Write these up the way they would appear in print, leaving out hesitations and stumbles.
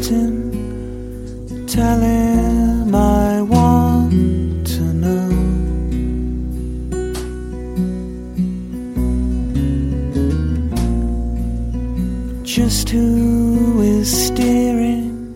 waiting. Tell him I want to know. Just who is steering.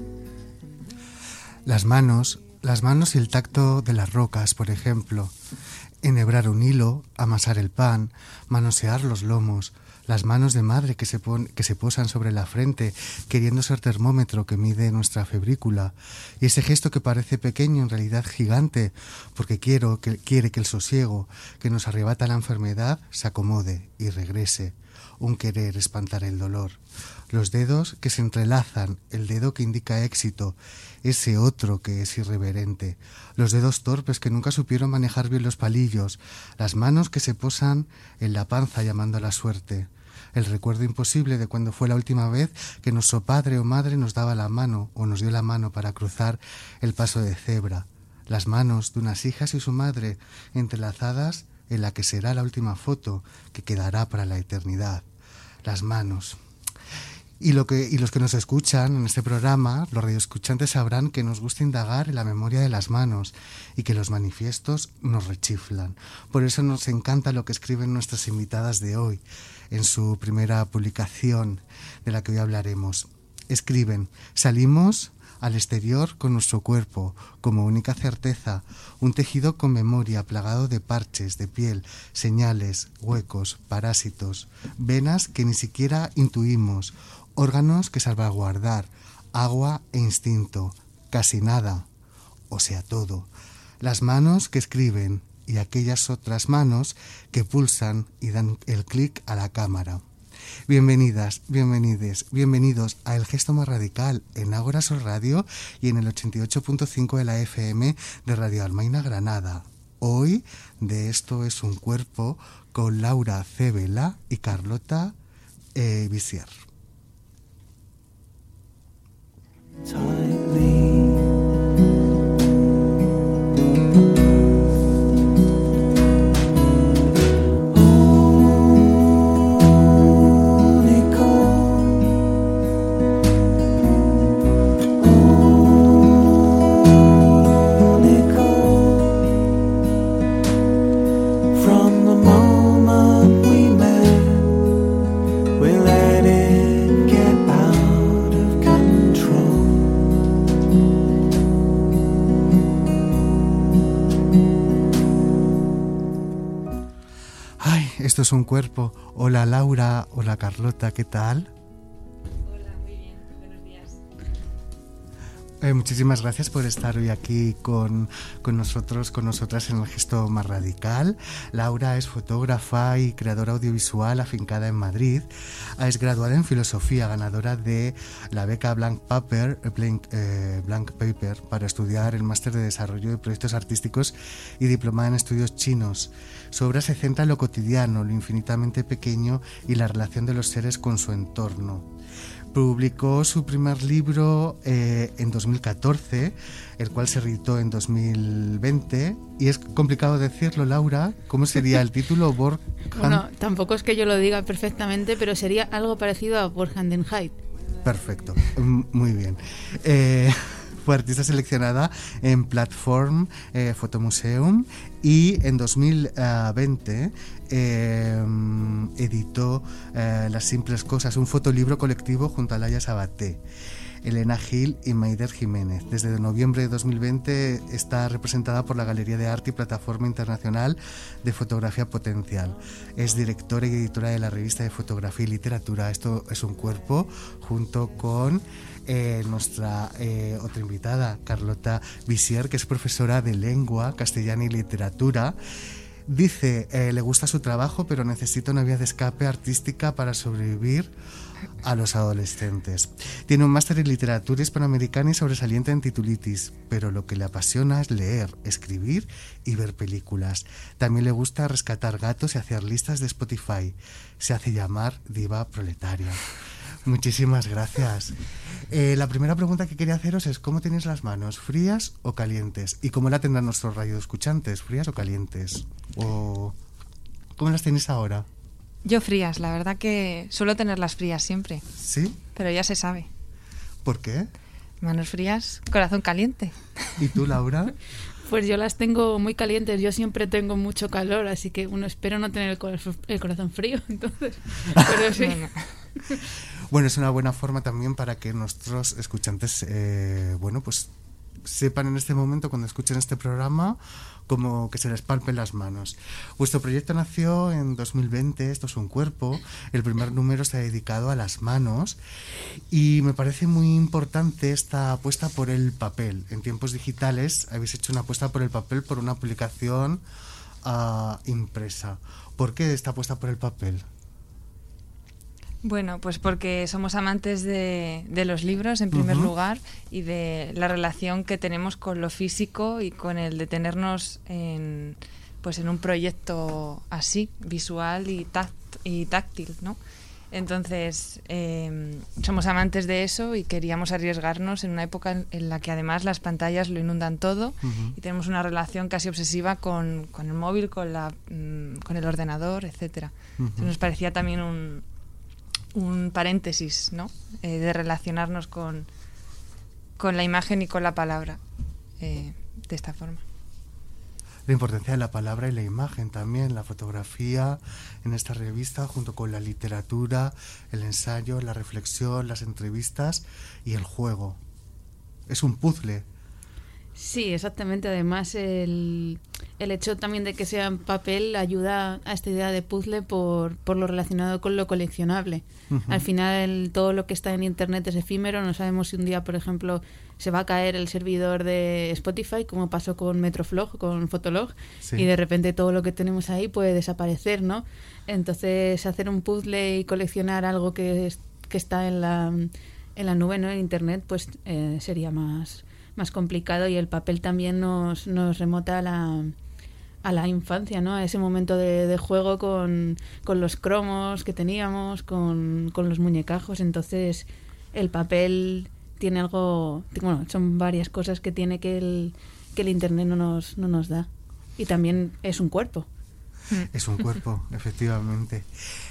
Las manos y el tacto de las rocas, por ejemplo. Enhebrar un hilo, amasar el pan, manosear los lomos, las manos de madre que se posan sobre la frente, queriendo ser termómetro que mide nuestra febrícula, y ese gesto que parece pequeño, en realidad gigante, porque quiere que el sosiego que nos arrebata la enfermedad se acomode y regrese. Un querer espantar el dolor. Los dedos que se entrelazan, el dedo que indica éxito, ese otro que es irreverente. Los dedos torpes que nunca supieron manejar bien los palillos, las manos que se posan en la panza llamando a la suerte. El recuerdo imposible de cuando fue la última vez que nuestro padre o madre nos daba la mano o nos dio la mano para cruzar el paso de cebra. Las manos de unas hijas y su madre entrelazadas en la que será la última foto que quedará para la eternidad. Las manos. Y los que nos escuchan en este programa, los radioescuchantes, sabrán que nos gusta indagar en la memoria de las manos y que los manifiestos nos rechiflan. Por eso nos encanta lo que escriben nuestras invitadas de hoy en su primera publicación, de la que hoy hablaremos. Escriben: salimos al exterior con nuestro cuerpo como única certeza, un tejido con memoria plagado de parches, de piel, señales, huecos, parásitos, venas que ni siquiera intuimos, órganos que salvaguardar, agua e instinto, casi nada, o sea todo. Las manos que escriben y aquellas otras manos que pulsan y dan el clic a la cámara. Bienvenidas, bienvenidos a El Gesto Más Radical en Ágora Sol Radio y en el 88.5 de la FM de Radio Almaina Granada. Hoy de Esto es un Cuerpo con Laura C. Vela y Carlota Visier. Esto es un cuerpo. Hola Laura, hola Carlota, ¿qué tal? Hola, muy bien, buenos días. Muchísimas gracias por estar hoy aquí con nosotras en El Gesto Más Radical. Laura es fotógrafa y creadora audiovisual afincada en Madrid. Es graduada en filosofía, ganadora de la beca Blank Paper para estudiar el máster de desarrollo de proyectos artísticos y diplomada en estudios chinos. Su obra se centra en lo cotidiano, lo infinitamente pequeño y la relación de los seres con su entorno. Publicó su primer libro en 2014, el cual se editó en 2020. Y es complicado decirlo, Laura. ¿Cómo sería el título? Bueno, tampoco es que yo lo diga perfectamente, pero sería algo parecido a Borgendenheit. Perfecto, muy bien. Fue artista seleccionada en Platform Fotomuseum y en 2020 editó Las Simples Cosas, un fotolibro colectivo junto a Laia Sabaté, Elena Gil y Maider Jiménez. Desde noviembre de 2020 está representada por la Galería de Arte y Plataforma Internacional de Fotografía Potencial. Es directora y editora de la revista de Fotografía y Literatura Esto es un Cuerpo, junto con nuestra otra invitada, Carlota Visier, que es profesora de lengua castellana y literatura. Dice, le gusta su trabajo, pero necesita una vía de escape artística para sobrevivir a los adolescentes. Tiene un máster en literatura hispanoamericana y sobresaliente en titulitis, pero lo que le apasiona es leer, escribir y ver películas. También le gusta rescatar gatos y hacer listas de Spotify. Se hace llamar diva proletaria. Muchísimas gracias. La primera pregunta que quería haceros es: ¿cómo tenéis las manos? ¿Frías o calientes? ¿Y cómo la tendrán nuestros radioescuchantes? ¿Frías o calientes? ¿O cómo las tenéis ahora? Yo frías, la verdad que suelo tenerlas frías siempre. ¿Sí? Pero ya se sabe. ¿Por qué? Manos frías, corazón caliente. ¿Y tú, Laura? Pues yo las tengo muy calientes, yo siempre tengo mucho calor, así que espero no tener el corazón frío, entonces, pero sí. Bueno, es una buena forma también para que nuestros escuchantes, pues sepan en este momento, cuando escuchen este programa, como que se les palpen las manos. Vuestro proyecto nació en 2020, Esto es un cuerpo. El primer número se ha dedicado a las manos y me parece muy importante esta apuesta por el papel. En tiempos digitales habéis hecho una apuesta por el papel, por una publicación impresa. ¿Por qué esta apuesta por el papel? Bueno, pues porque somos amantes de los libros en primer lugar y de la relación que tenemos con lo físico y con el detenernos en un proyecto así, visual y táctil, ¿no? Entonces, somos amantes de eso y queríamos arriesgarnos en una época en la que además las pantallas lo inundan todo y tenemos una relación casi obsesiva con el móvil, con el ordenador, etcétera. Entonces, nos parecía también un paréntesis, ¿no? De relacionarnos con la imagen y con la palabra de esta forma. La importancia de la palabra y la imagen también, la fotografía en esta revista, junto con la literatura, el ensayo, la reflexión, las entrevistas y el juego. Es un puzzle. Sí, exactamente. Además, el hecho también de que sea en papel ayuda a esta idea de puzzle por lo relacionado con lo coleccionable. Al final, todo lo que está en Internet es efímero. No sabemos si un día, por ejemplo, se va a caer el servidor de Spotify, como pasó con Metroflog, con Fotolog, sí. Y de repente todo lo que tenemos ahí puede desaparecer, ¿no? Entonces, hacer un puzzle y coleccionar algo que está en la nube, ¿no? En Internet, pues sería más complicado, y el papel también nos remota a la infancia, ¿no? A ese momento de juego con los cromos que teníamos, con los muñecajos. Entonces el papel tiene algo, bueno, son varias cosas que tiene que el Internet no nos da, y también es un cuerpo. Es un cuerpo, efectivamente.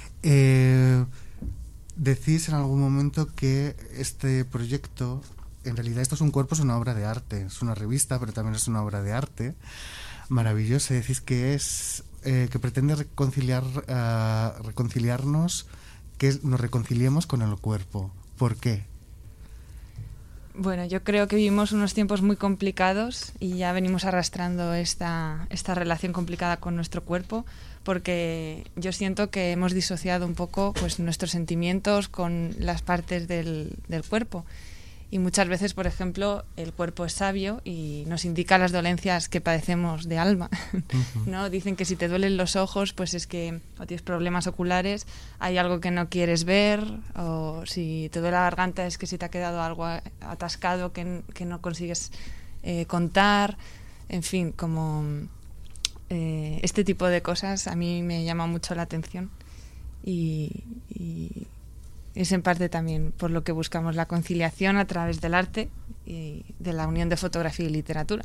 Decís en algún momento que este proyecto, en realidad Esto es un cuerpo, es una obra de arte, es una revista, pero también es una obra de arte maravillosa. Decís que que pretende reconciliarnos, que nos reconciliemos con el cuerpo. ¿Por qué? Bueno, yo creo que vivimos unos tiempos muy complicados y ya venimos arrastrando esta relación complicada con nuestro cuerpo, porque yo siento que hemos disociado un poco pues nuestros sentimientos con las partes del cuerpo. Y muchas veces, por ejemplo, el cuerpo es sabio y nos indica las dolencias que padecemos de alma, ¿no? Dicen que si te duelen los ojos, pues es que o tienes problemas oculares, hay algo que no quieres ver, o si te duele la garganta es que si te ha quedado algo atascado que no consigues contar. En fin, como este tipo de cosas a mí me llama mucho la atención y es en parte también por lo que buscamos la conciliación a través del arte y de la unión de fotografía y literatura.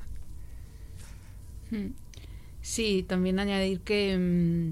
Sí, también añadir que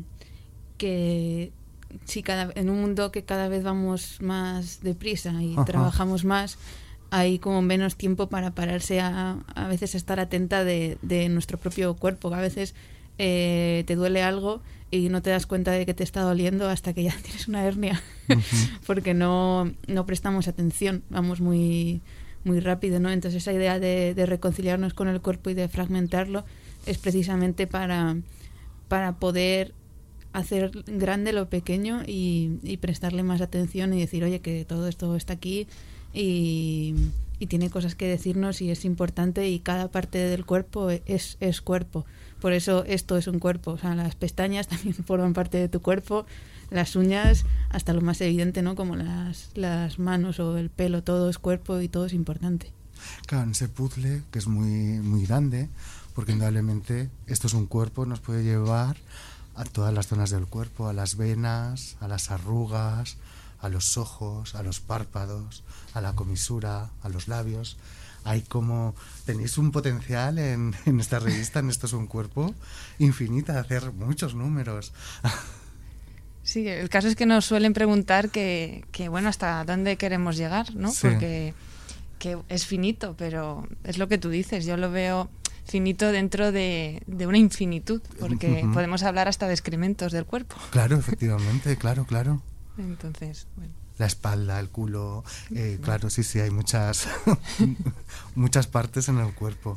sí, en un mundo que cada vez vamos más deprisa y trabajamos más, hay como menos tiempo para pararse a veces estar atenta de nuestro propio cuerpo. A veces te duele algo y no te das cuenta de que te está doliendo hasta que ya tienes una hernia, porque no prestamos atención, vamos muy, muy rápido, ¿no? Entonces esa idea de reconciliarnos con el cuerpo y de fragmentarlo es precisamente para poder hacer grande lo pequeño y prestarle más atención y decir, oye, que todo esto está aquí y tiene cosas que decirnos y es importante, y cada parte del cuerpo es cuerpo. Por eso esto es un cuerpo. O sea, las pestañas también forman parte de tu cuerpo, las uñas, hasta lo más evidente, ¿no? Como las manos o el pelo, todo es cuerpo y todo es importante. Claro, en ese puzzle, que es muy, muy grande, porque indudablemente Esto es un cuerpo, nos puede llevar a todas las zonas del cuerpo, a las venas, a las arrugas, a los ojos, a los párpados, a la comisura, a los labios. Hay como, tenéis un potencial en esta revista, en Esto es un cuerpo, infinita, de hacer muchos números. Sí, el caso es que nos suelen preguntar que bueno, hasta dónde queremos llegar, ¿no? Sí. Porque que es finito, pero es lo que tú dices, yo lo veo finito dentro de una infinitud, porque podemos hablar hasta de excrementos del cuerpo. Claro, efectivamente, claro. Entonces, bueno. La espalda, el culo, claro, sí, hay muchas muchas partes en el cuerpo.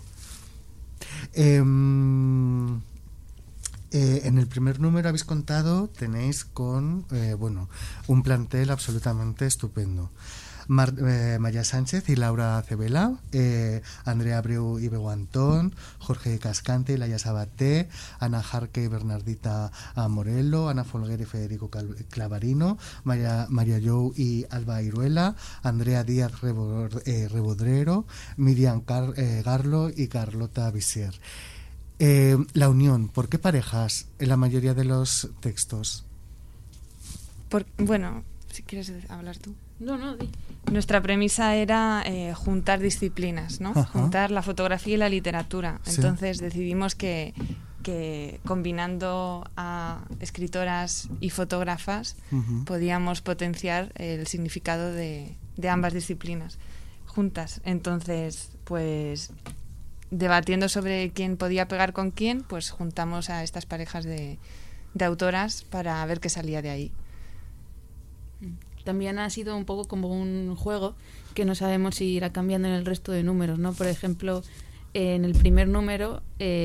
En el primer número habéis contado, tenéis con un plantel absolutamente estupendo. María Sánchez y Laura Cebela, Andrea Abreu y Bego Antón, Jorge Cascante y Laia Sabaté, Ana Jarque y Bernardita Morello, Ana Folguer y Federico Clavarino, María Jou y Alba Iruela, Andrea Díaz Rebodrero, Miriam Garlo y Carlota Visier. La unión, ¿por qué parejas en la mayoría de los textos? Bueno, si quieres hablar tú. No, di. Nuestra premisa era juntar disciplinas, ¿no? Ajá. Juntar la fotografía y la literatura. Sí. Entonces decidimos que combinando a escritoras y fotógrafas podíamos potenciar el significado de ambas disciplinas juntas. Entonces, pues debatiendo sobre quién podía pegar con quién, pues juntamos a estas parejas de autoras para ver qué salía de ahí. También ha sido un poco como un juego que no sabemos si irá cambiando en el resto de números, ¿no? Por ejemplo, en el primer número,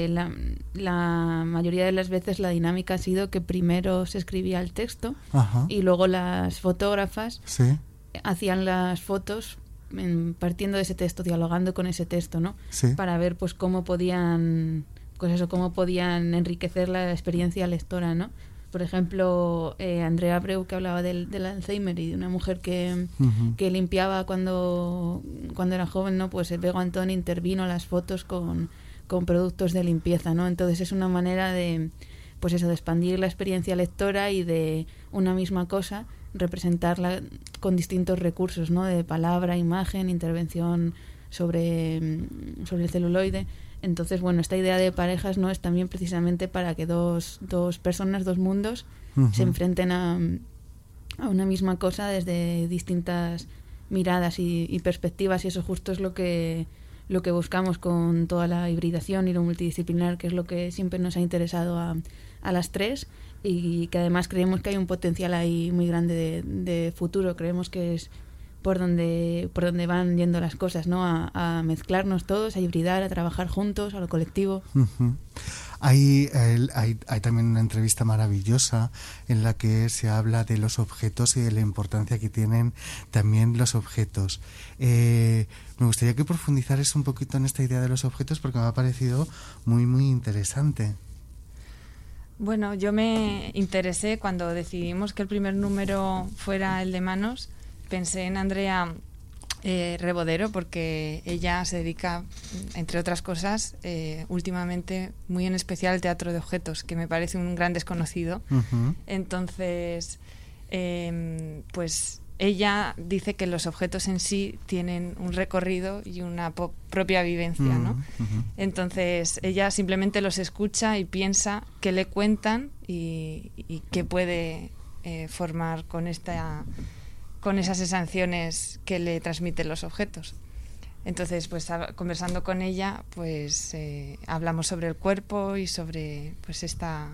la mayoría de las veces la dinámica ha sido que primero se escribía el texto. Ajá. Y luego las fotógrafas Sí. hacían las fotos partiendo de ese texto, dialogando con ese texto, ¿no? Sí. Para ver pues cómo podían enriquecer la experiencia lectora, ¿no? Por ejemplo, Andrea Abreu, que hablaba del Alzheimer y de una mujer que limpiaba cuando era joven, ¿no? Pues Bego Antón intervino las fotos con productos de limpieza, ¿no? Entonces es una manera de expandir la experiencia lectora y de una misma cosa representarla con distintos recursos, ¿no? De palabra, imagen, intervención sobre el celuloide. Entonces, bueno, esta idea de parejas no es también precisamente para que dos personas, dos mundos se enfrenten a una misma cosa desde distintas miradas y perspectivas, y eso justo es lo que buscamos con toda la hibridación y lo multidisciplinar, que es lo que siempre nos ha interesado a las tres, y que además creemos que hay un potencial ahí muy grande de futuro. Creemos que es por donde van yendo las cosas, ¿no? A mezclarnos todos, a hibridar, a trabajar juntos, a lo colectivo. Hay también una entrevista maravillosa en la que se habla de los objetos y de la importancia que tienen también los objetos. Me gustaría que profundizaras un poquito en esta idea de los objetos, porque me ha parecido muy, muy interesante. Bueno, yo me interesé cuando decidimos que el primer número fuera el de manos. Pensé en Andrea Rebodrero, porque ella se dedica, entre otras cosas, últimamente muy en especial al teatro de objetos, que me parece un gran desconocido. Entonces, pues ella dice que los objetos en sí tienen un recorrido y una propia vivencia, ¿no? Entonces, ella simplemente los escucha y piensa qué le cuentan y qué puede formar con esas sensaciones que le transmiten los objetos. Entonces, pues conversando con ella, pues hablamos sobre el cuerpo y sobre pues esta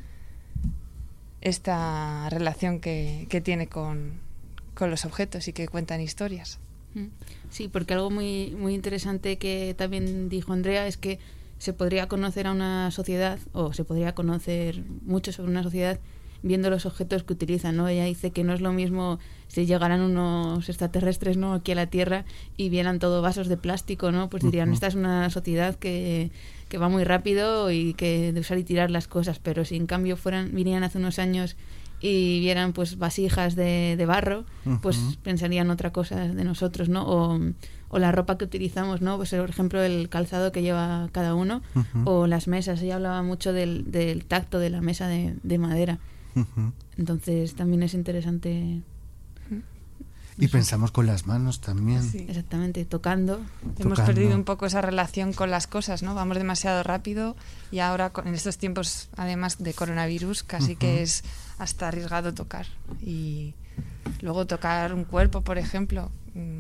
relación que tiene con los objetos y que cuentan historias. Sí, porque algo muy, muy interesante que también dijo Andrea es que se podría conocer a una sociedad, o se podría conocer mucho sobre una sociedad viendo los objetos que utilizan, ¿no? Ella dice que no es lo mismo si llegaran unos extraterrestres, ¿no?, aquí a la Tierra y vieran todo vasos de plástico, ¿no? Pues dirían, esta es una sociedad que va muy rápido y que de usar y tirar las cosas, pero si en cambio vinieran hace unos años y vieran pues vasijas de barro, pues pensarían otra cosa de nosotros, ¿no? O la ropa que utilizamos, ¿no? Pues por ejemplo el calzado que lleva cada uno, o las mesas. Ella hablaba mucho del tacto de la mesa de madera. Entonces también es interesante. Y pensamos con las manos también. Sí. Exactamente, tocando. Hemos perdido un poco esa relación con las cosas, ¿no? Vamos demasiado rápido y ahora en estos tiempos, además de coronavirus, casi que es hasta arriesgado tocar. Y luego tocar un cuerpo, por ejemplo,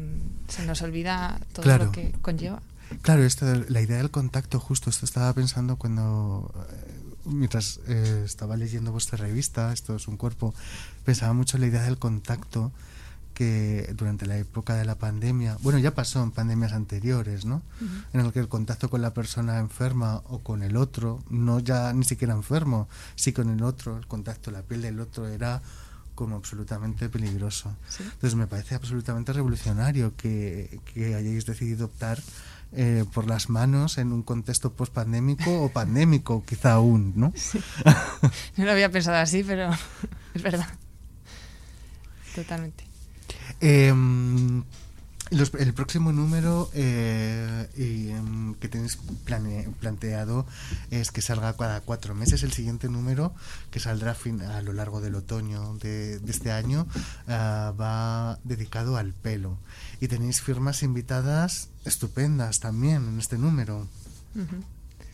se nos olvida todo Claro. lo que conlleva. Claro, la idea del contacto, justo esto estaba pensando cuando, mientras estaba leyendo vuestra revista, Esto es un cuerpo, pensaba mucho en la idea del contacto que durante la época de la pandemia, bueno, ya pasó en pandemias anteriores, ¿no? En el que el contacto con la persona enferma o con el otro, no ya ni siquiera enfermo, sí con el otro, el contacto, la piel del otro era como absolutamente peligroso. Sí. Entonces me parece absolutamente revolucionario que hayáis decidido optar por las manos en un contexto post-pandémico o pandémico, quizá aún, ¿no? Sí. No lo había pensado así, pero es verdad. Totalmente. El próximo número que tenéis planteado es que salga cada 4 meses. El siguiente número, que saldrá a lo largo del otoño de este año, va dedicado al pelo. Y tenéis firmas invitadas estupendas también en este número. Uh-huh.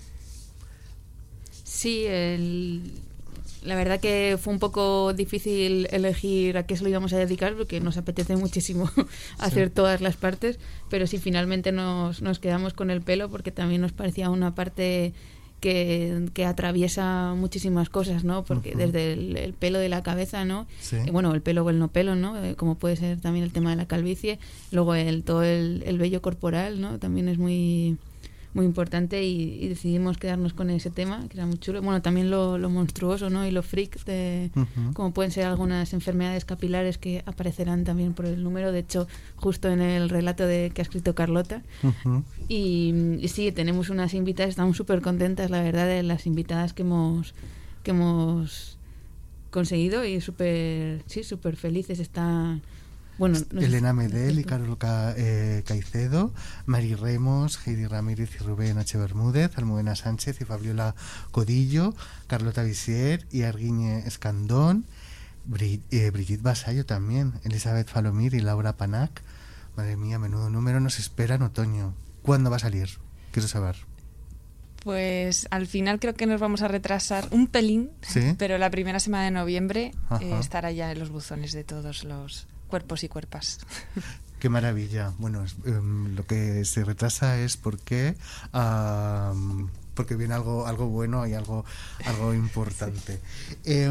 Sí, la verdad que fue un poco difícil elegir a qué se lo íbamos a dedicar porque nos apetece muchísimo hacer todas las partes, pero sí, finalmente nos quedamos con el pelo porque también nos parecía una parte que atraviesa muchísimas cosas, ¿no? Porque desde el pelo de la cabeza, ¿no? Sí. Bueno, el pelo o el no pelo, ¿no? Como puede ser también el tema de la calvicie, luego todo el vello corporal, ¿no? También es muy importante y decidimos quedarnos con ese tema, que era muy chulo. Bueno, también lo monstruoso, ¿no? Y lo freak de como pueden ser algunas enfermedades capilares que aparecerán también por el número, de hecho, justo en el relato que ha escrito Carlota. Y sí, tenemos unas invitadas, estamos súper contentas, la verdad, de las invitadas que hemos conseguido y súper felices. Bueno, Elena Medel y Carol Caicedo, Mari Remos, Heidi Ramírez y Rubén H. Bermúdez, Almudena Sánchez y Fabiola Codillo, Carlota Visier y Arguiñe Escandón, Brigitte Vasallo también, Elizabeth Falomir y Laura Panac. Madre mía, menudo número nos espera en otoño. ¿Cuándo va a salir? Quiero saber. Pues al final creo que nos vamos a retrasar un pelín, ¿Sí? pero la primera semana de noviembre estará ya en los buzones de todos los cuerpos y cuerpas. Qué maravilla. Bueno, lo que se retrasa es porque viene algo bueno y algo importante. Sí.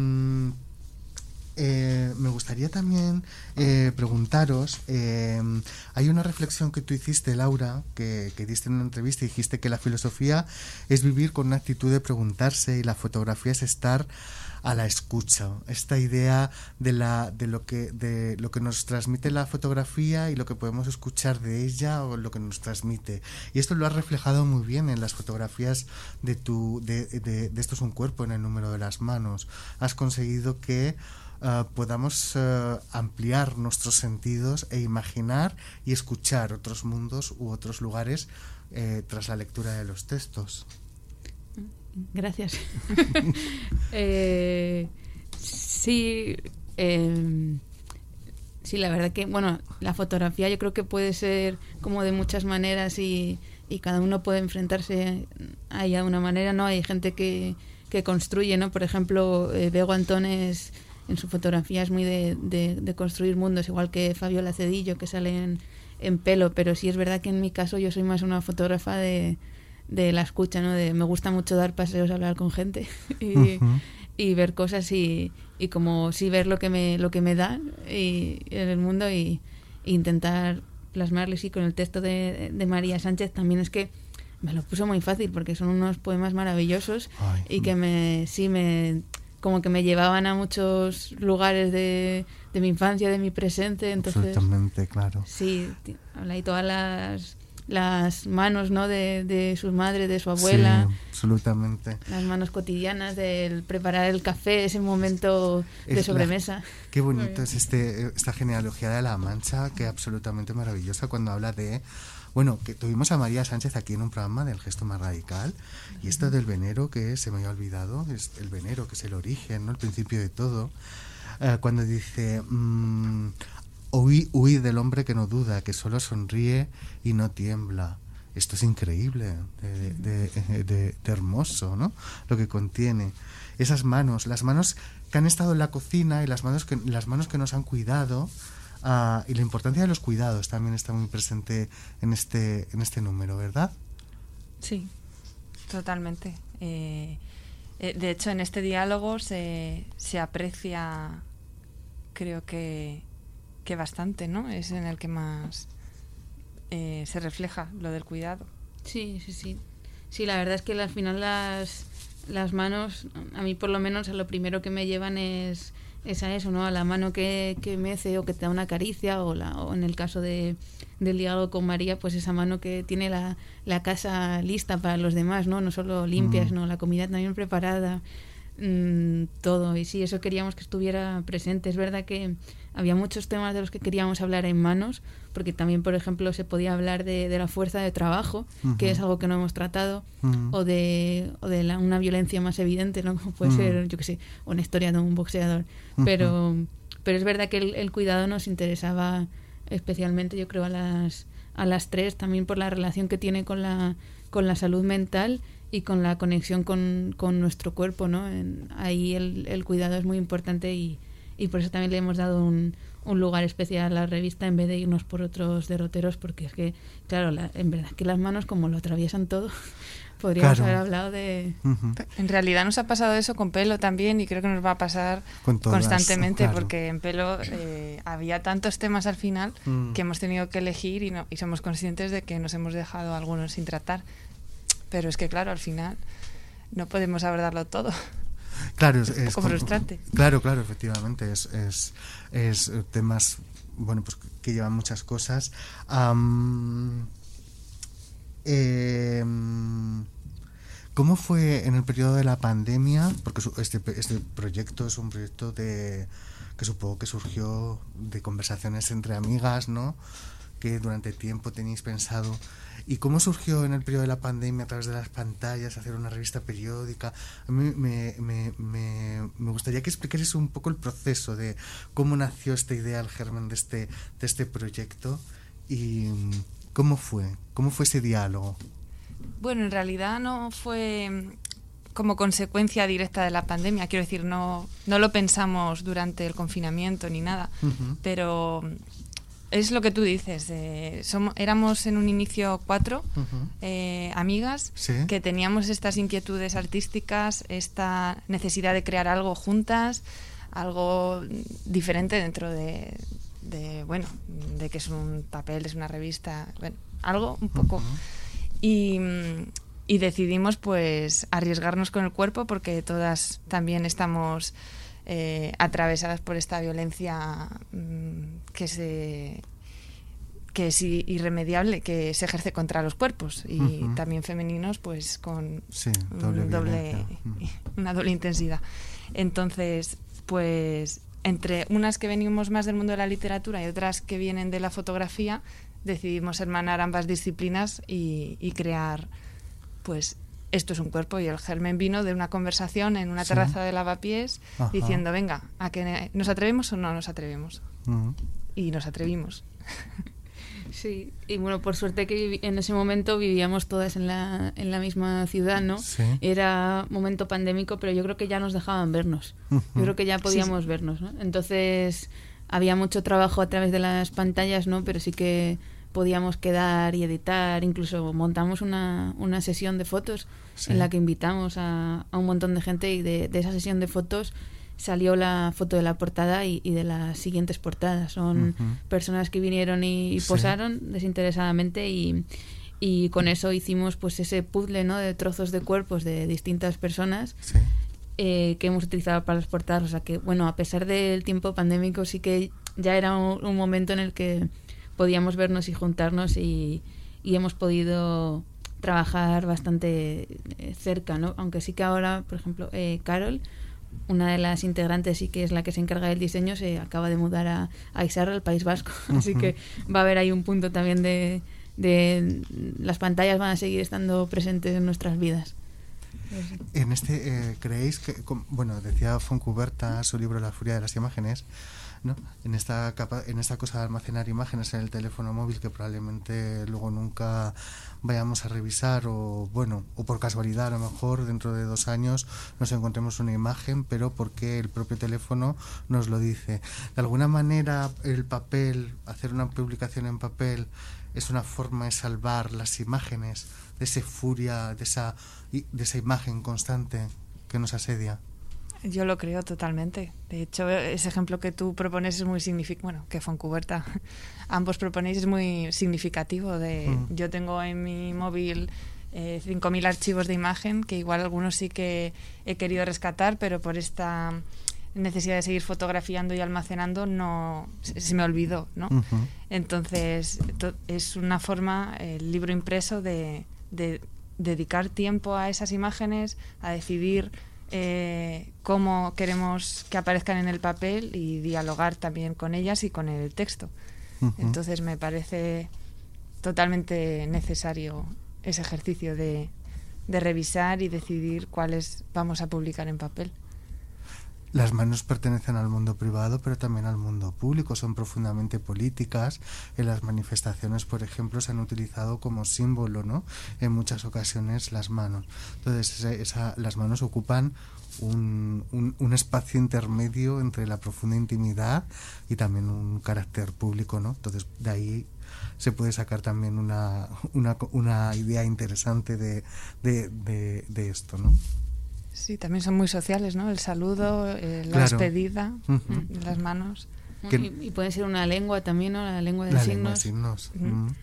Me gustaría también preguntaros, hay una reflexión que tú hiciste, Laura, que diste en una entrevista y dijiste que la filosofía es vivir con una actitud de preguntarse y la fotografía es estar a la escucha. Esta idea de lo que nos transmite la fotografía y lo que podemos escuchar de ella o lo que nos transmite. Y esto lo has reflejado muy bien en las fotografías de Esto es un cuerpo, en el número de las manos. Has conseguido que podamos ampliar nuestros sentidos e imaginar y escuchar otros mundos u otros lugares tras la lectura de los textos. Gracias. Sí, la verdad que, bueno, la fotografía yo creo que puede ser como de muchas maneras y cada uno puede enfrentarse a ella de una manera, ¿no? Hay gente que construye, ¿no? Por ejemplo, Bego Antones en su fotografía es muy de construir mundos, igual que Fabiola Cedillo, que sale en pelo, pero sí es verdad que en mi caso yo soy más una fotógrafa de la escucha, ¿no? Me gusta mucho dar paseos, hablar con gente y ver cosas y como sí ver lo que me da en el mundo y intentar plasmarlo. Sí, con el texto de María Sánchez también es que me lo puso muy fácil porque son unos poemas maravillosos. Ay. Y que como que me llevaban a muchos lugares de mi infancia, de mi presente. Entonces, absolutamente, claro. Sí, habla ahí todas las manos, ¿no? de su madre, de su abuela. Sí, absolutamente. Las manos cotidianas del preparar el café, ese momento de sobremesa. Qué bonito es esta genealogía de La Mancha, que es absolutamente maravillosa cuando habla de... Bueno, que tuvimos a María Sánchez aquí en un programa del Gesto Más Radical, y esto del venero, que se me había olvidado, es el venero, que es el origen, ¿no? El principio de todo, cuando dice... Huid del hombre que no duda, que solo sonríe y no tiembla. Esto es increíble, de hermoso, ¿no? Lo que contiene. Esas manos, las manos que han estado en la cocina y las manos que nos han cuidado y la importancia de los cuidados también está muy presente en este número, ¿verdad? Sí, totalmente. De hecho, en este diálogo se aprecia, creo que bastante, ¿no? Es en el que más se refleja lo del cuidado. Sí. Sí, la verdad es que al final las manos, a mí por lo menos, a lo primero que me llevan es a eso, ¿no? A la mano que mece o que te da una caricia, o en el caso del diálogo con María, pues esa mano que tiene la casa lista para los demás, ¿no? No solo limpia, sino la comida también preparada, todo. Y sí, eso queríamos que estuviera presente. Es verdad que había muchos temas de los que queríamos hablar en manos, porque también, por ejemplo, se podía hablar de la fuerza de trabajo, que es algo que no hemos tratado, o de una violencia más evidente, ¿no? Como puede ser, yo qué sé, una historia de un boxeador. Pero es verdad que el cuidado nos interesaba especialmente, yo creo, a las tres, también por la relación que tiene con la salud mental y con la conexión con nuestro cuerpo, ¿no? Ahí el cuidado es muy importante y por eso también le hemos dado un lugar especial a la revista en vez de irnos por otros derroteros, porque es que, claro, en verdad que las manos, como lo atraviesan todo, podríamos haber hablado de... En realidad nos ha pasado eso con Pelo también, y creo que nos va a pasar constantemente, porque en Pelo había tantos temas al final que hemos tenido que elegir y somos conscientes de que nos hemos dejado algunos sin tratar. Pero es que, claro, al final no podemos abordarlo todo. Claro, es un poco frustrante. Claro, efectivamente. Es temas, bueno, pues que llevan muchas cosas. ¿Cómo fue en el periodo de la pandemia? Porque este proyecto es un proyecto que supongo que surgió de conversaciones entre amigas, ¿no? Que durante tiempo teníais pensado. ¿Y cómo surgió en el periodo de la pandemia a través de las pantallas hacer una revista periódica? A mí me gustaría que explicases un poco el proceso de cómo nació esta idea, el germen de este proyecto, y cómo fue ese diálogo. Bueno, en realidad no fue como consecuencia directa de la pandemia. Quiero decir, no lo pensamos durante el confinamiento ni nada, pero... Es lo que tú dices, éramos en un inicio 4 amigas, ¿sí?, que teníamos estas inquietudes artísticas, esta necesidad de crear algo juntas, algo diferente dentro de que es un papel, es una revista, bueno, algo un poco. Y decidimos pues arriesgarnos con el cuerpo, porque todas también estamos... atravesadas por esta violencia que es irremediable, que se ejerce contra los cuerpos y también femeninos, pues con una doble intensidad. Entonces, pues entre unas que venimos más del mundo de la literatura y otras que vienen de la fotografía, decidimos hermanar ambas disciplinas y crear, pues, esto es un cuerpo. Y el germen vino de una conversación en una terraza de Lavapiés, diciendo, venga, ¿a que nos atrevemos o no nos atrevemos? Y nos atrevimos. Sí, y bueno, por suerte que en ese momento vivíamos todas en la misma ciudad, ¿no? Sí. Era momento pandémico, pero yo creo que ya nos dejaban vernos. Yo creo que ya podíamos vernos, ¿no? Entonces había mucho trabajo a través de las pantallas, ¿no? Pero sí que podíamos quedar y editar, incluso montamos una sesión de fotos en la que invitamos a un montón de gente, y de esa sesión de fotos salió la foto de la portada y de las siguientes portadas. Son personas que vinieron y posaron desinteresadamente, y con eso hicimos pues ese puzzle, ¿no?, de trozos de cuerpos de distintas personas que hemos utilizado para las portadas. O sea que, bueno, a pesar del tiempo pandémico, sí que ya era un momento en el que podíamos vernos y juntarnos, y hemos podido trabajar bastante cerca, ¿no? Aunque sí que ahora, por ejemplo, Carol, una de las integrantes, sí que es la que se encarga del diseño, se acaba de mudar a Izarra, al País Vasco. Así que va a haber ahí un punto también de las pantallas van a seguir estando presentes en nuestras vidas. En ¿creéis que, bueno, decía Foncuberta, su libro La furia de las imágenes, ¿no? En esta cosa de almacenar imágenes en el teléfono móvil que probablemente luego nunca vayamos a revisar, o por casualidad a lo mejor dentro de 2 años nos encontremos una imagen, pero porque el propio teléfono nos lo dice. De alguna manera el papel, hacer una publicación en papel, es una forma de salvar las imágenes de esa furia, de esa imagen constante que nos asedia. Yo lo creo totalmente. De hecho, ese ejemplo que tú propones es muy significativo, que Fontcuberta ambos proponéis, es muy significativo. Yo tengo en mi móvil 5.000 archivos de imagen, que igual algunos sí que he querido rescatar, pero por esta necesidad de seguir fotografiando y almacenando se me olvidó, ¿no? Uh-huh. Entonces, es una forma, el libro impreso, de dedicar tiempo a esas imágenes, a decidir cómo queremos que aparezcan en el papel y dialogar también con ellas y con el texto. Uh-huh. Entonces me parece totalmente necesario ese ejercicio de revisar y decidir cuáles vamos a publicar en papel. Las manos pertenecen al mundo privado, pero también al mundo público. Son profundamente políticas. En las manifestaciones, por ejemplo, se han utilizado como símbolo, ¿no? En muchas ocasiones las manos. Entonces, las manos ocupan un espacio intermedio entre la profunda intimidad y también un carácter público, ¿no? Entonces, de ahí se puede sacar también una idea interesante de esto, ¿no? Sí, también son muy sociales, ¿no? El saludo, la despedida, uh-huh. Las manos. Y puede ser una lengua también, ¿no? La lengua de signos. Uh-huh.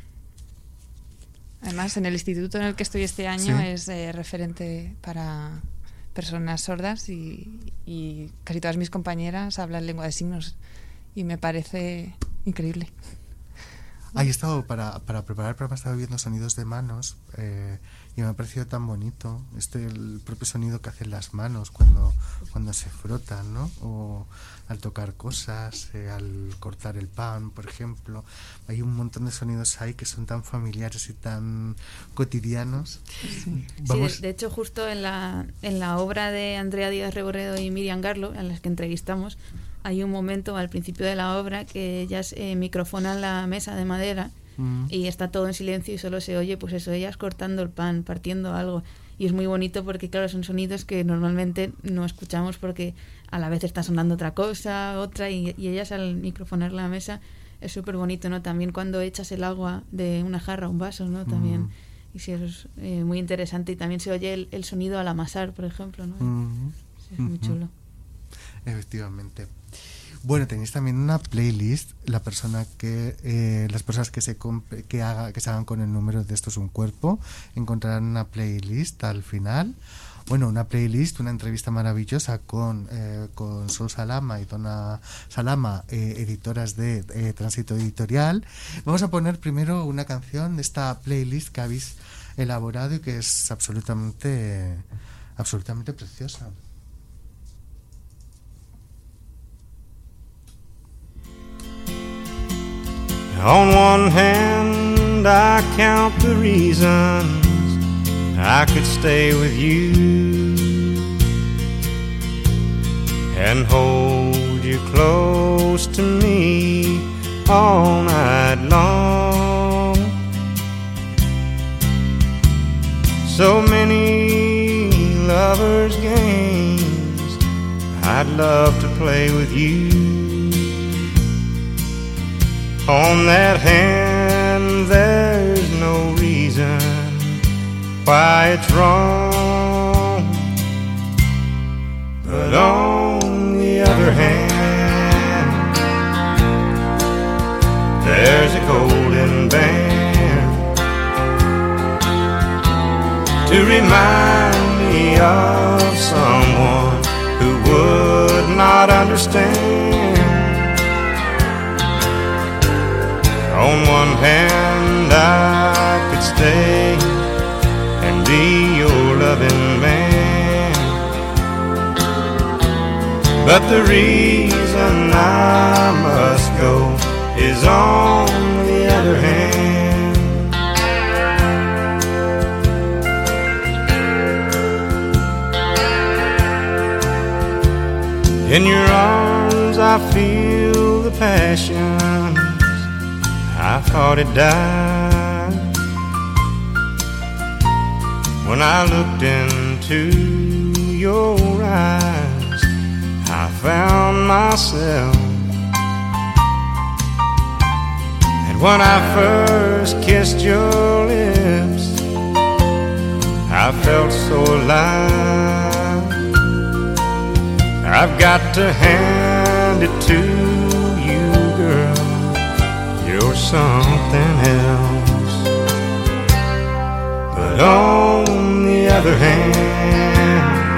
Además, en el instituto en el que estoy este año es referente para personas sordas y casi todas mis compañeras hablan lengua de signos y me parece increíble. Ahí he estado, para preparar el programa, estaba viendo sonidos de manos y me ha parecido tan bonito el propio sonido que hacen las manos cuando se frotan, ¿no? O al tocar cosas, al cortar el pan, por ejemplo. Hay un montón de sonidos ahí que son tan familiares y tan cotidianos. Sí, de hecho, justo en la obra de Andrea Díaz Reborredo y Miriam Garlo, en las que entrevistamos, hay un momento al principio de la obra que ellas microfonan la mesa de madera y está todo en silencio y solo se oye, pues eso, ellas cortando el pan, partiendo algo. Y es muy bonito porque, claro, son sonidos que normalmente no escuchamos porque a la vez está sonando otra, y ellas al microfonar la mesa es súper bonito, ¿no? También cuando echas el agua de una jarra a un vaso, ¿no? También. Y sí, eso es muy interesante. Y también se oye el sonido al amasar, por ejemplo, ¿no? Sí, es muy chulo. Efectivamente. Bueno, tenéis también una playlist. Las personas que se hagan con el número de Esto es un cuerpo encontrarán una playlist al final. Bueno, una playlist, una entrevista maravillosa con Sol Salama y Donna Salama, editoras de Tránsito Editorial. Vamos a poner primero una canción de esta playlist que habéis elaborado y que es absolutamente preciosa. On one hand, I count the reasons I could stay with you and hold you close to me all night long. So many lovers' games I'd love to play with you. On that hand, there's no reason why it's wrong. But on the other hand, there's a golden band to remind me of someone who would not understand. On one hand, I could stay and be your loving man, but the reason I must go is on the other hand. In your arms I feel passions, I thought it died. When I looked into your eyes, I found myself. And when I first kissed your lips, I felt so alive. I've got to hand it to you, girl, you're something else. But on the other hand,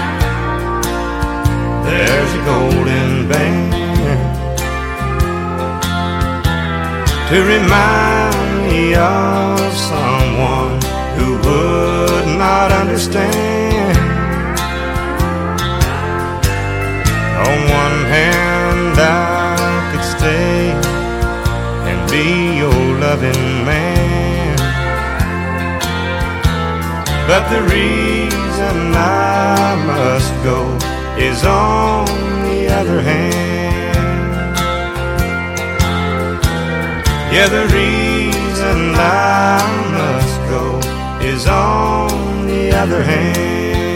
there's a golden band to remind me of someone who would not understand. On one hand, I could stay and be your loving man, but the reason I must go is on the other hand. Yeah, the reason I must go is on the other hand.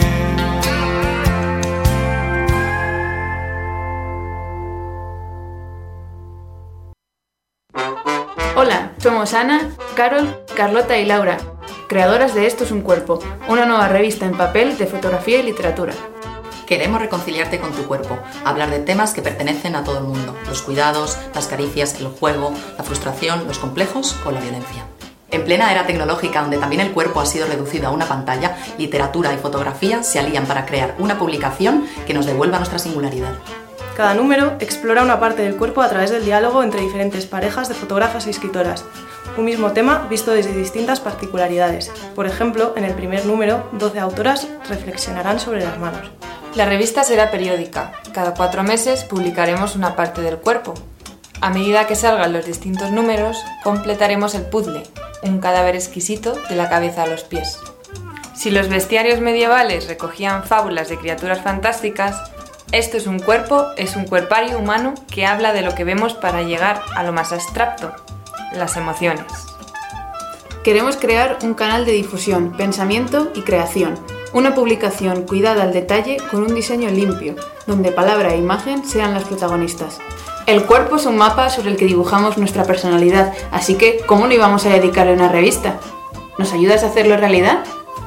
Hola, somos Ana, Carol, Carlota y Laura, creadoras de Esto es un cuerpo, una nueva revista en papel de fotografía y literatura. Queremos reconciliarte con tu cuerpo, hablar de temas que pertenecen a todo el mundo, los cuidados, las caricias, el juego, la frustración, los complejos o la violencia. En plena era tecnológica, donde también el cuerpo ha sido reducido a una pantalla, literatura y fotografía se alían para crear una publicación que nos devuelva nuestra singularidad. Cada número explora una parte del cuerpo a través del diálogo entre diferentes parejas de fotógrafas y escritoras. Un mismo tema visto desde distintas particularidades. Por ejemplo, en el primer número, 12 autoras reflexionarán sobre las manos. La revista será periódica. Cada 4 meses publicaremos una parte del cuerpo. A medida que salgan los distintos números, completaremos el puzzle, un cadáver exquisito de la cabeza a los pies. Si los bestiarios medievales recogían fábulas de criaturas fantásticas, Esto es un cuerpario humano que habla de lo que vemos para llegar a lo más abstracto, las emociones. Queremos crear un canal de difusión, pensamiento y creación. Una publicación cuidada al detalle con un diseño limpio, donde palabra e imagen sean las protagonistas. El cuerpo es un mapa sobre el que dibujamos nuestra personalidad, así que ¿cómo no íbamos a dedicarle una revista? ¿Nos ayudas a hacerlo realidad?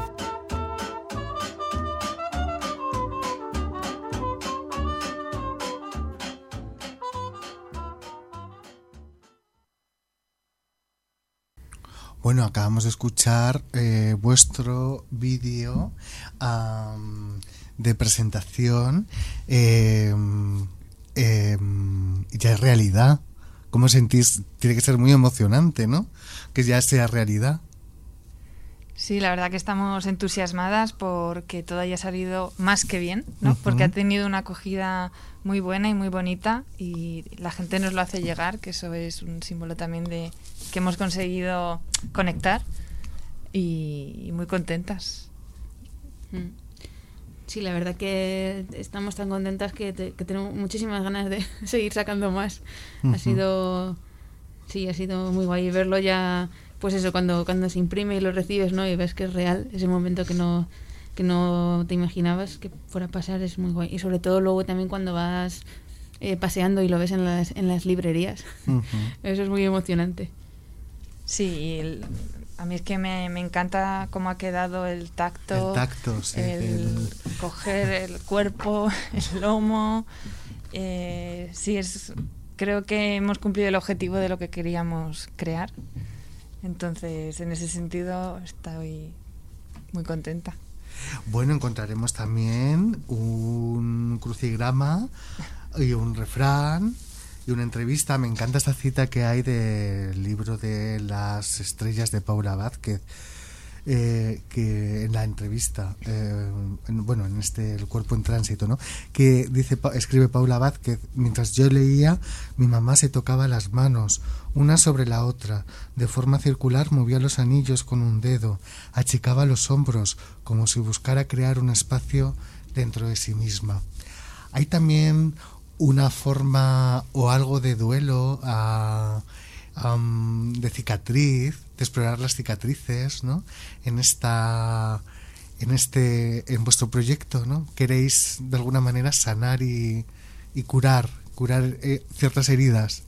Bueno, acabamos de escuchar vuestro vídeo de presentación. Ya es realidad. ¿Cómo sentís? Tiene que ser muy emocionante, ¿no? Que ya sea realidad. Sí, la verdad que estamos entusiasmadas porque todo haya salido más que bien, ¿no? Porque ha tenido una acogida muy buena y muy bonita y la gente nos lo hace llegar, que eso es un símbolo también de que hemos conseguido conectar y muy contentas. Sí, la verdad que estamos tan contentas que tenemos muchísimas ganas de seguir sacando más. Ha sido muy guay verlo ya, pues eso, cuando se imprime y lo recibes, ¿no? Y ves que es real, ese momento que no te imaginabas que fuera a pasar, es muy guay. Y sobre todo luego también cuando vas paseando y lo ves en las librerías. Eso es muy emocionante. Sí, a mí es que me encanta cómo ha quedado el tacto. El tacto, sí. El coger el cuerpo, el lomo. Creo que hemos cumplido el objetivo de lo que queríamos crear. Entonces, en ese sentido, estoy muy contenta. Bueno, encontraremos también un crucigrama y un refrán y una entrevista. Me encanta esta cita que hay del libro de las estrellas de Paula Vázquez, que en la entrevista, en El cuerpo en tránsito, ¿no? Que escribe Paula Vázquez: mientras yo leía, mi mamá se tocaba las manos, una sobre la otra, de forma circular movía los anillos con un dedo, achicaba los hombros, como si buscara crear un espacio dentro de sí misma. Hay también una forma o algo de duelo, de cicatriz, de explorar las cicatrices, ¿no? En vuestro proyecto, ¿no? Queréis de alguna manera sanar y curar ciertas heridas.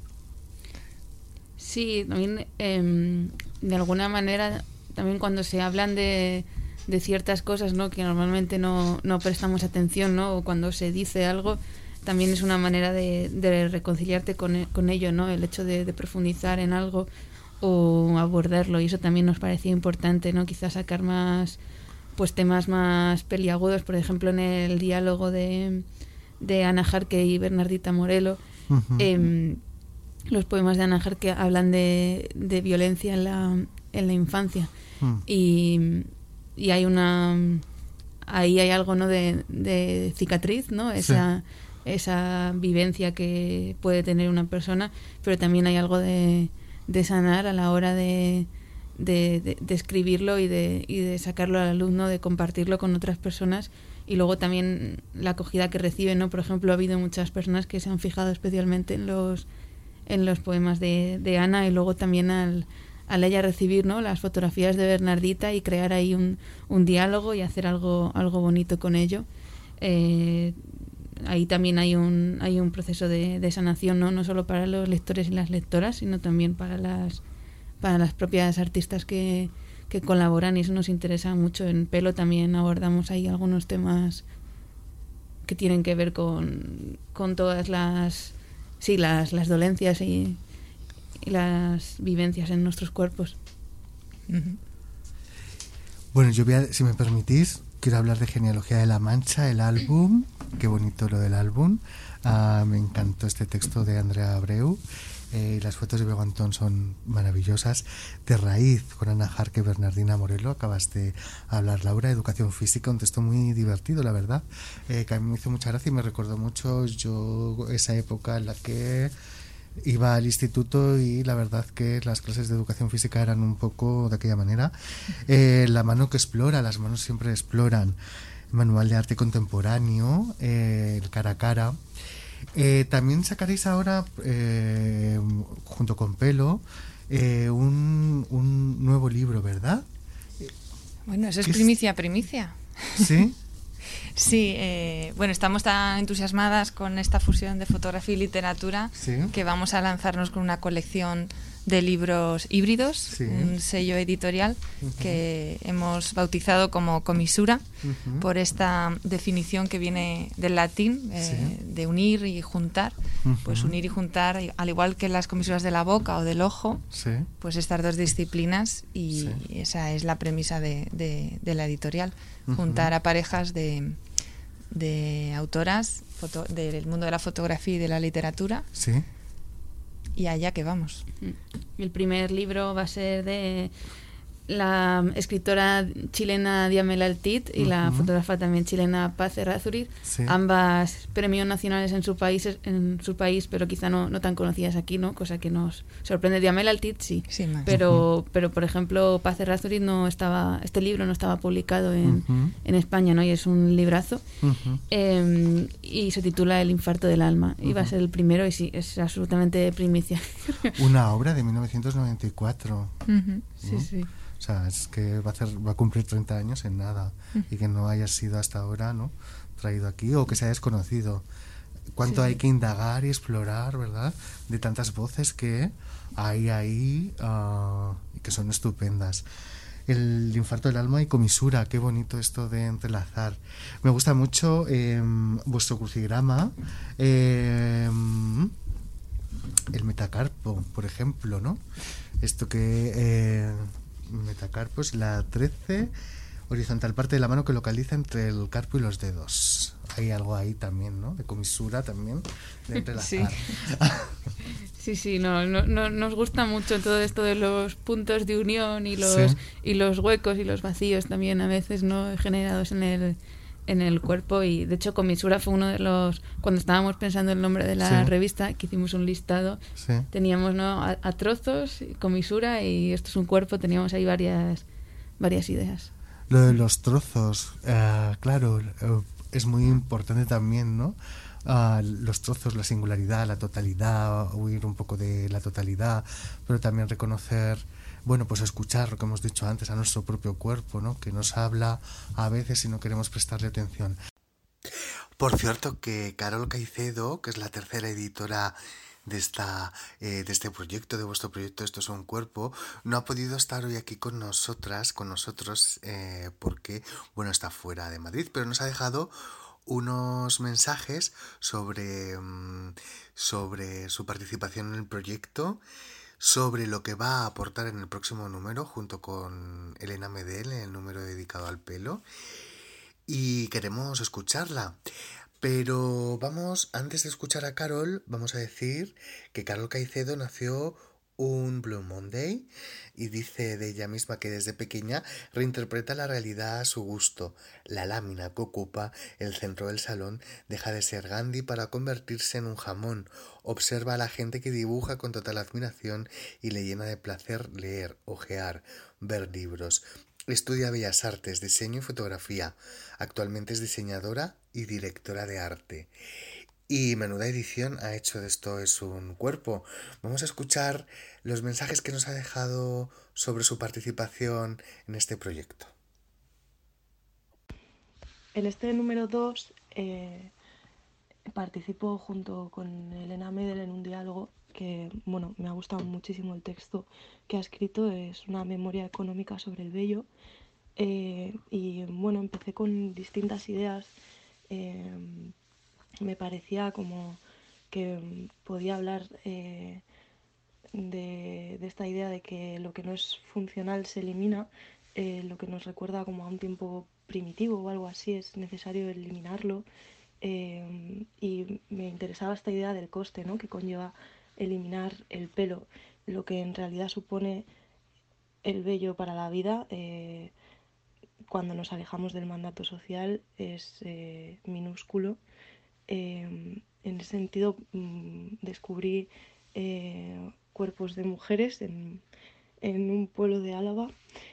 Sí, también de alguna manera, también cuando se hablan de ciertas cosas, ¿no? Que normalmente no prestamos atención, ¿no? O cuando se dice algo, también es una manera de reconciliarte con ello, ¿no? El hecho de profundizar en algo o abordarlo, y eso también nos parecía importante, ¿no? Quizás sacar más, pues, temas más peliagudos, por ejemplo, en el diálogo de Ana Jarque y Bernardita Morelo. Uh-huh. Los poemas de Ana Jarque hablan de violencia en la infancia. Uh-huh. Y hay ahí hay algo, ¿no? de cicatriz, ¿no? Esa vivencia que puede tener una persona, pero también hay algo de sanar a la hora de escribirlo y de sacarlo a la luz, ¿no? De compartirlo con otras personas, y luego también la acogida que recibe, ¿no? Por ejemplo, ha habido muchas personas que se han fijado especialmente en los poemas de Ana, y luego también al ella recibir, ¿no? Las fotografías de Bernardita y crear ahí un diálogo y hacer algo bonito con ello. Ahí también hay un proceso de sanación, ¿no? No solo para los lectores y las lectoras, sino también para las propias artistas que colaboran, y eso nos interesa mucho. En Pelo también abordamos ahí algunos temas que tienen que ver con todas las dolencias y las vivencias en nuestros cuerpos. Uh-huh. Bueno, yo si me permitís, quiero hablar de Genealogía de la Mancha, el álbum. Qué bonito lo del álbum. Me encantó este texto de Andrea Abreu. Las fotos de Bego Antón son maravillosas. De Raíz, con Ana Jarque y Bernardina Morelo, acabas de hablar, Laura. Educación física, un texto muy divertido, la verdad, que a mí me hizo mucha gracia y me recordó mucho esa época en la que iba al instituto, y la verdad que las clases de educación física eran un poco de aquella manera. La mano que explora, las manos siempre exploran. Manual de arte contemporáneo, el cara a cara. También sacaréis ahora, junto con Pelo, un nuevo libro, ¿verdad? Bueno, eso es primicia. ¿Sí? Sí, bueno, estamos tan entusiasmadas con esta fusión de fotografía y literatura, ¿sí?, que vamos a lanzarnos con una colección de libros híbridos, sí, un sello editorial, uh-huh, que hemos bautizado como Comisura, uh-huh, por esta definición que viene del latín, sí, de unir y juntar. Uh-huh. Pues unir y juntar, al igual que las comisuras de la boca o del ojo, sí, pues estas dos disciplinas, y sí, esa es la premisa de la editorial, uh-huh, juntar a parejas de autoras del mundo de la fotografía y de la literatura. Sí. Y allá que vamos. El primer libro va a ser de la escritora chilena Diamela Altit y, uh-huh, la fotógrafa también chilena Paz Errázuriz, sí, ambas premios nacionales en su país, pero quizá no tan conocidas aquí, ¿no? Cosa que nos sorprende. Diamela Altit sí, pero por ejemplo Paz Errázuriz este libro no estaba publicado en España, ¿no? Y es un librazo, uh-huh, y se titula El infarto del alma, uh-huh, y va a ser el primero, y sí, es absolutamente primicia. Una obra de 1994. Uh-huh. Sí, ¿no? Sí. O sea, es que va a cumplir 30 años en nada, y que no haya sido hasta ahora, ¿no?, traído aquí, o que se haya desconocido. Cuánto, sí, hay que indagar y explorar, ¿verdad?, de tantas voces que hay ahí, y que son estupendas. El infarto del alma y Comisura, qué bonito esto de entrelazar. Me gusta mucho vuestro crucigrama, el metacarpo, por ejemplo, ¿no? Esto que... metacarpos, la 13, horizontal, parte de la mano que localiza entre el carpo y los dedos. Hay algo ahí también, ¿no? De comisura también, de entrelazar. Sí, no, nos gusta mucho todo esto de los puntos de unión y los huecos y los vacíos también a veces, ¿no?, generados en el cuerpo. Y de hecho Comisura fue uno de los, cuando estábamos pensando el nombre de la, sí, revista, que hicimos un listado, sí, teníamos, ¿no?, a trozos, Comisura, y esto es un cuerpo, teníamos ahí varias ideas. Lo de los trozos, claro, es muy importante también, ¿no? los trozos, la singularidad, la totalidad, huir un poco de la totalidad, pero también reconocer, bueno, pues escuchar lo que hemos dicho antes, a nuestro propio cuerpo, ¿no? Que nos habla a veces y no queremos prestarle atención. Por cierto, que Carol Caicedo, que es la tercera editora de este proyecto, de vuestro proyecto Esto es un cuerpo, no ha podido estar hoy aquí con nosotros, porque, bueno, está fuera de Madrid, pero nos ha dejado unos mensajes sobre su participación en el proyecto, sobre lo que va a aportar en el próximo número junto con Elena Medel, en el número dedicado al pelo, y queremos escucharla. Pero vamos, antes de escuchar a Carol, vamos a decir que Carol Caicedo nació un Blue Monday y dice de ella misma que desde pequeña reinterpreta la realidad a su gusto. La lámina que ocupa el centro del salón deja de ser Gandhi para convertirse en un jamón. Observa a la gente que dibuja con total admiración y le llena de placer leer, ojear, ver libros. Estudia Bellas Artes, diseño y fotografía. Actualmente es diseñadora y directora de arte. Y menuda edición ha hecho de Esto es un cuerpo. Vamos a escuchar los mensajes que nos ha dejado sobre su participación en este proyecto. En este número 2 participo junto con Elena Medel en un diálogo que, bueno, me ha gustado muchísimo el texto que ha escrito. Es una memoria económica sobre el vello. Y bueno, empecé con distintas ideas. Me parecía como que podía hablar de esta idea de que lo que no es funcional se elimina, lo que nos recuerda como a un tiempo primitivo o algo así, es necesario eliminarlo. Y me interesaba esta idea del coste, ¿no?, que conlleva eliminar el pelo, lo que en realidad supone el vello para la vida. Cuando nos alejamos del mandato social es minúsculo. En ese sentido, descubrí cuerpos de mujeres en un pueblo de Álava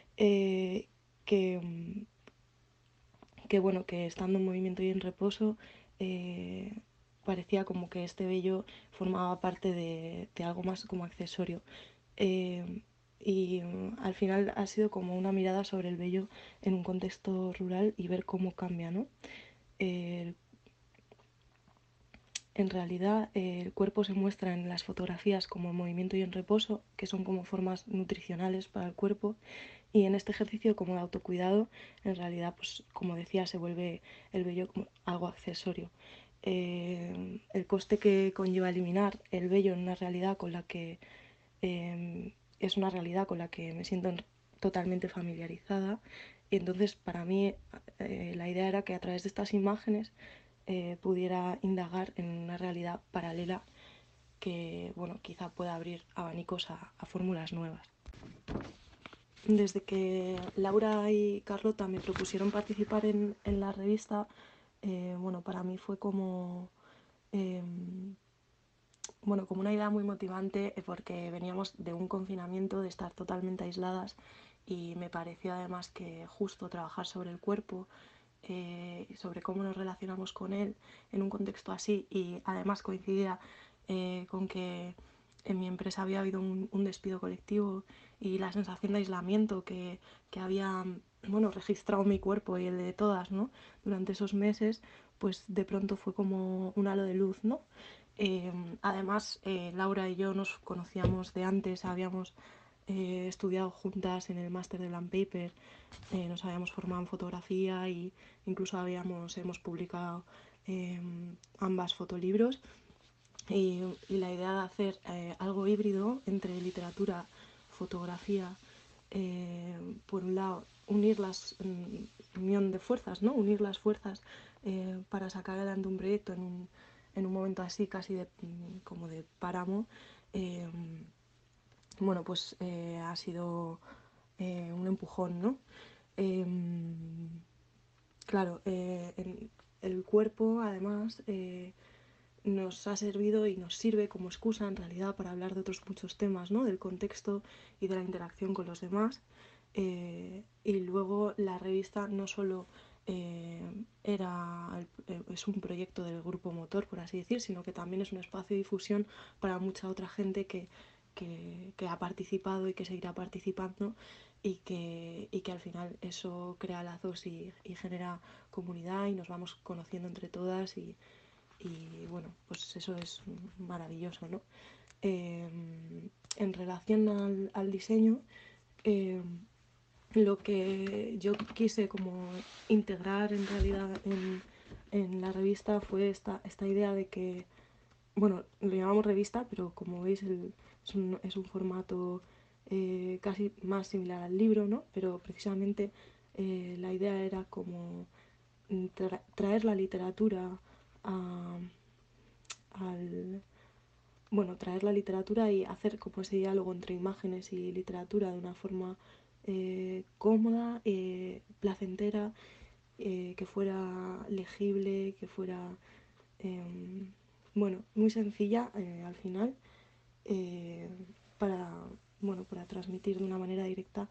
que bueno, que estando en movimiento y en reposo, parecía como que este vello formaba parte de algo más como accesorio. Y al final ha sido como una mirada sobre el vello en un contexto rural y ver cómo cambia, ¿no? En realidad, el cuerpo se muestra en las fotografías como en movimiento y en reposo, que son como formas nutricionales para el cuerpo, y en este ejercicio como de autocuidado, en realidad, pues como decía, se vuelve el vello como algo accesorio. El coste que conlleva eliminar el vello en una realidad con la que es una realidad con la que me siento totalmente familiarizada, y entonces para mí la idea era que a través de estas imágenes pudiera indagar en una realidad paralela que, bueno, quizá pueda abrir abanicos a fórmulas nuevas. Desde que Laura y Carlota me propusieron participar en la revista, bueno, para mí fue como, bueno, como una idea muy motivante, porque veníamos de un confinamiento, de estar totalmente aisladas, y me pareció además que justo trabajar sobre el cuerpo, sobre cómo nos relacionamos con él en un contexto así, y además coincidía con que en mi empresa había habido un despido colectivo y la sensación de aislamiento que había, bueno, registrado mi cuerpo y el de todas, ¿no?, durante esos meses, pues de pronto fue como un halo de luz, ¿no? Además, Laura y yo nos conocíamos de antes, habíamos estudiado juntas en el máster de Blank Paper, nos habíamos formado en fotografía y incluso hemos publicado ambas fotolibros, y la idea de hacer algo híbrido entre literatura, fotografía, por un lado unir unión de fuerzas, ¿no?, unir las fuerzas para sacar adelante un proyecto en un momento así casi como de páramo. Bueno, pues ha sido un empujón, ¿no? Claro, el cuerpo además nos ha servido y nos sirve como excusa en realidad para hablar de otros muchos temas, ¿no?, del contexto y de la interacción con los demás. Y luego la revista no solo es un proyecto del grupo motor, por así decir, sino que también es un espacio de difusión para mucha otra gente que ha participado y que seguirá participando, y que al final eso crea lazos y genera comunidad, y nos vamos conociendo entre todas, y bueno, pues eso es maravilloso, ¿no? En relación al diseño, lo que yo quise como integrar en realidad en la revista fue esta idea de que, bueno, lo llamamos revista, pero como veis es un formato casi más similar al libro, ¿no? Pero precisamente la idea era como traer la literatura traer la literatura y hacer como ese diálogo entre imágenes y literatura de una forma cómoda, placentera, que fuera legible, que fuera muy sencilla al final, para transmitir de una manera directa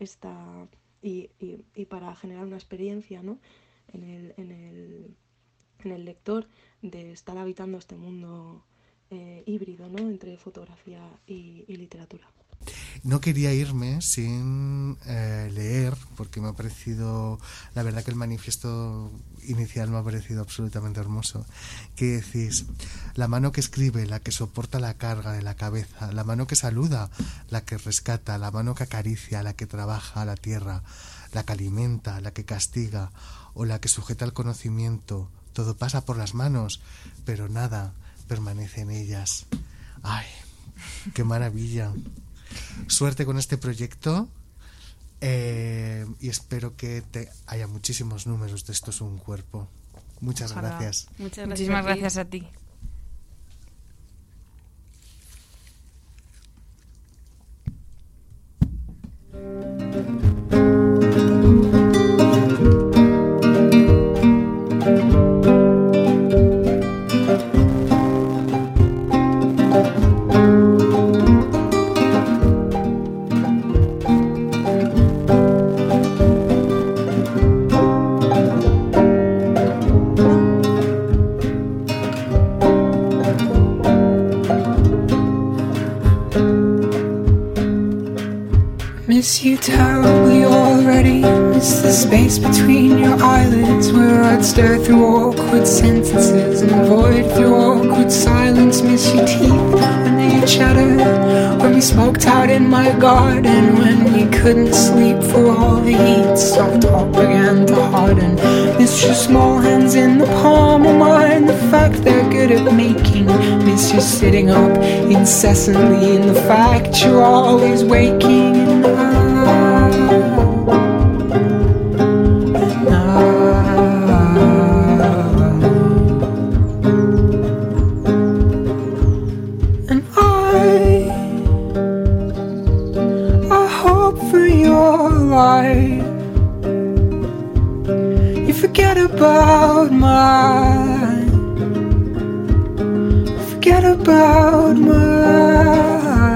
y para generar una experiencia, ¿no? en el lector, de estar habitando este mundo híbrido, ¿no? Entre fotografía y literatura. No quería irme sin leer, porque me ha parecido, la verdad que el manifiesto inicial me ha parecido absolutamente hermoso. ¿Qué decís? La mano que escribe, la que soporta la carga de la cabeza, la mano que saluda, la que rescata, la mano que acaricia, la que trabaja la tierra, la que alimenta, la que castiga o la que sujeta el conocimiento. Todo pasa por las manos, pero nada permanece en ellas. ¡Ay, qué maravilla! Suerte con este proyecto, y espero que haya muchísimos números de Esto es un cuerpo. Muchas gracias. Muchísimas gracias a ti. Miss you terribly already. Miss the space between your eyelids, where I'd stare through awkward sentences and avoid through awkward silence. Miss your teeth when they chattered, when we smoked out in my garden, when we couldn't sleep for all the heat. Soft talk began to harden. Miss your small hands in the palm of mine, the fact they're good at making. Miss you sitting up incessantly in the fact you're always waking. And I hope for your life you forget about mine, forget about mine.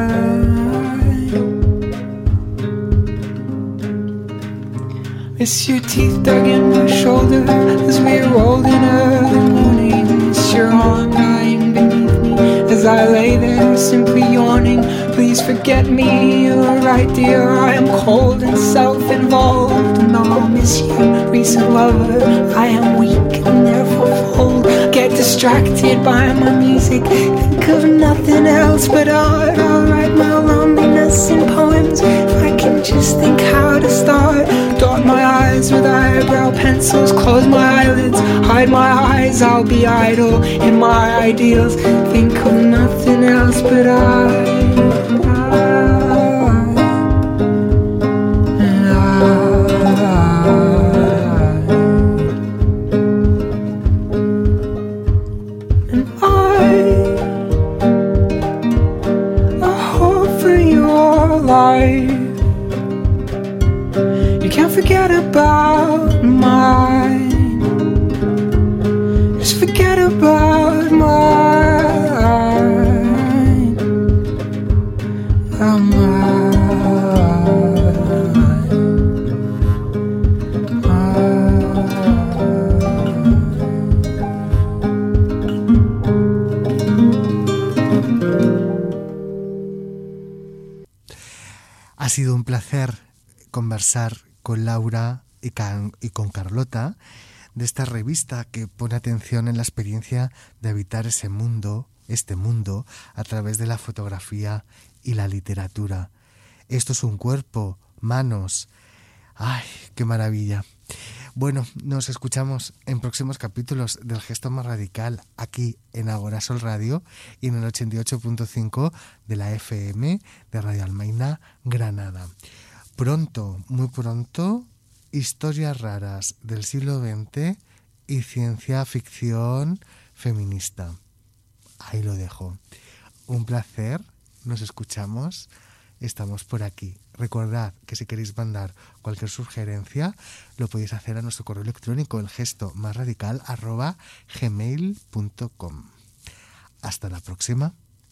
Miss your teeth dug in my shoulder as we rolled in early morning. Miss your arm lying beneath me as I lay there simply yawning. Please forget me, you're right dear, I am cold and self-involved. And I'll miss you, recent lover, I am weak and therefore cold. Get distracted by my music, think of nothing else but art. I'll write my loneliness in poems if I can just think how to start. Dot my eyes with eyebrow pencils, close my eyelids, hide my eyes. I'll be idle in my ideals, think of nothing else but I. You can't forget about mine, just forget about mine, mine. Ha sido un placer conversar con Laura y con Carlota de esta revista que pone atención en la experiencia de habitar este mundo, a través de la fotografía y la literatura. Esto es un cuerpo, manos. ¡Ay, qué maravilla! Bueno, nos escuchamos en próximos capítulos del Gesto Más Radical aquí en Agora Sol Radio y en el 88.5 de la FM de Radio Almaina, Granada. Pronto, muy pronto, historias raras del siglo XX y ciencia ficción feminista. Ahí lo dejo. Un placer, nos escuchamos, estamos por aquí. Recordad que si queréis mandar cualquier sugerencia, lo podéis hacer a nuestro correo electrónico, elgestomasradical@gmail.com. Hasta la próxima.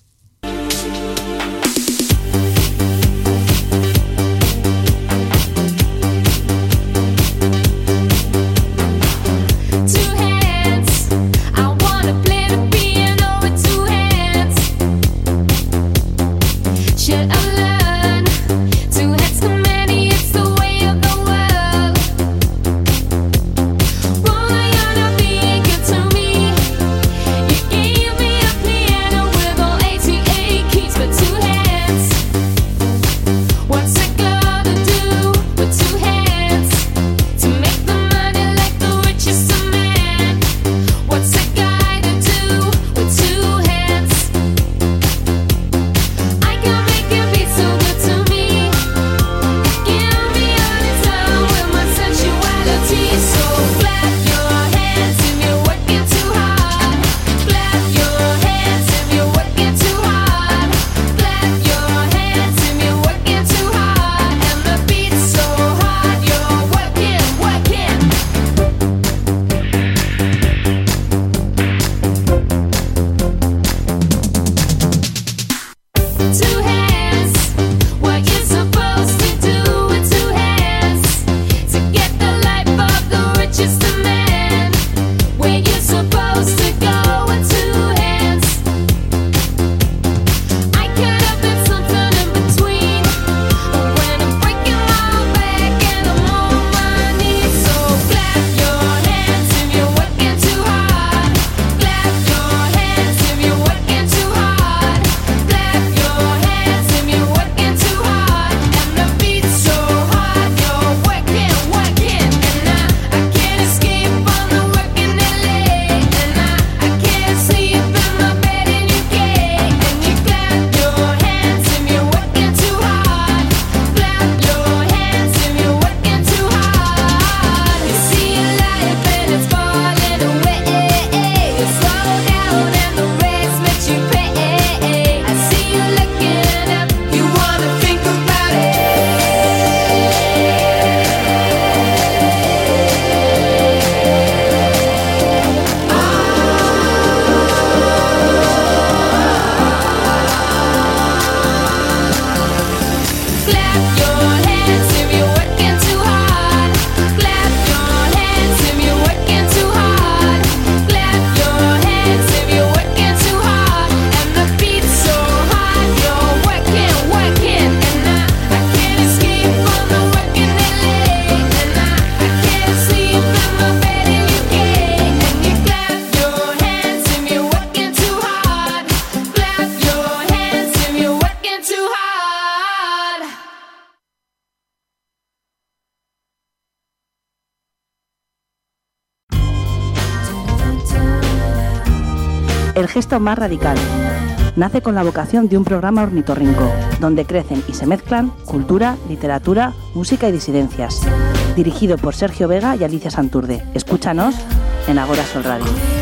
El Gesto Más Radical nace con la vocación de un programa ornitorrinco, donde crecen y se mezclan cultura, literatura, música y disidencias. Dirigido por Sergio Vega y Alicia Santurde. Escúchanos en Agora Sol Radio.